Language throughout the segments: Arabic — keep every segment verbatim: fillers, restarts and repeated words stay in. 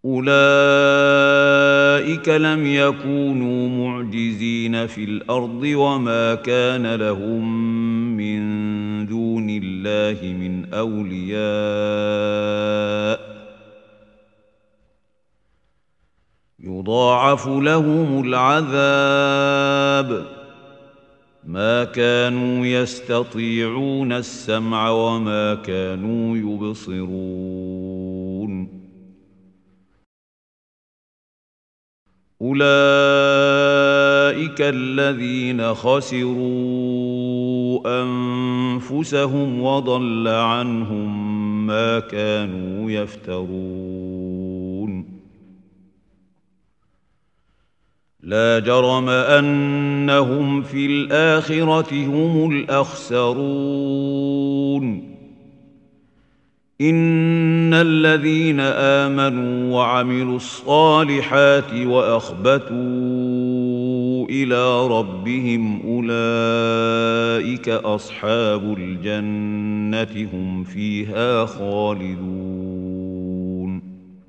أولئك لم يكونوا معجزين في الأرض وما كان لهم من دون الله من أولياء يضاعف لهم العذاب ما كانوا يستطيعون السمع وما كانوا يبصرون أولئك الذين خسروا أنفسهم وضل عنهم ما كانوا يفترون لا جرم أنهم في الآخرة هم الأخسرون إن الذين آمنوا وعملوا الصالحات وأخبتوا إلى ربهم أولئك أصحاب الجنة هم فيها خالدون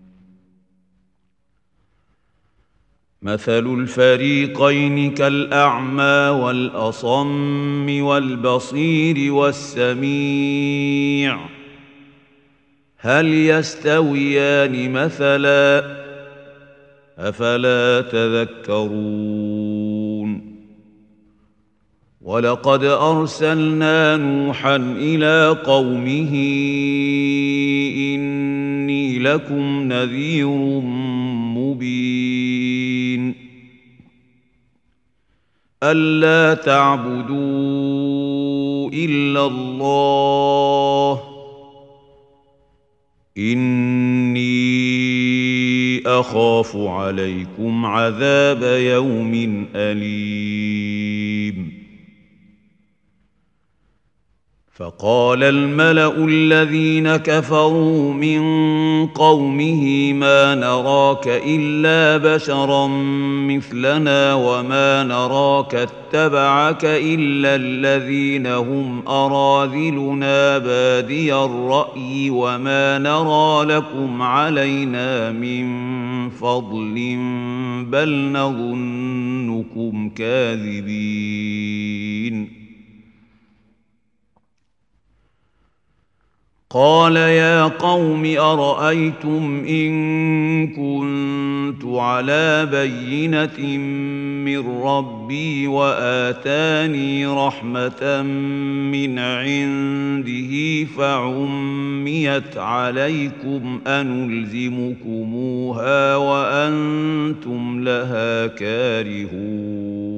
مثل الفريقين كالأعمى والأصم والبصير والسميع هل يستويان مثلا أفلا تذكرون ولقد أرسلنا نوحا إلى قومه إني لكم نذير مبين ألا تعبدوا إلا الله إني أخاف عليكم عذاب يوم أليم فقال الملأ الذين كفروا من قومه ما نراك إلا بشرا مثلنا وما نراك اتبعك إلا الذين هم أراذلنا بادي الرأي وما نرى لكم علينا من فضل بل نظنكم كاذبين قال يا قوم أرأيتم إن كنت على بينة من ربي وآتاني رحمة من عنده فعميت عليكم أنلزمكموها وأنتم لها كارهون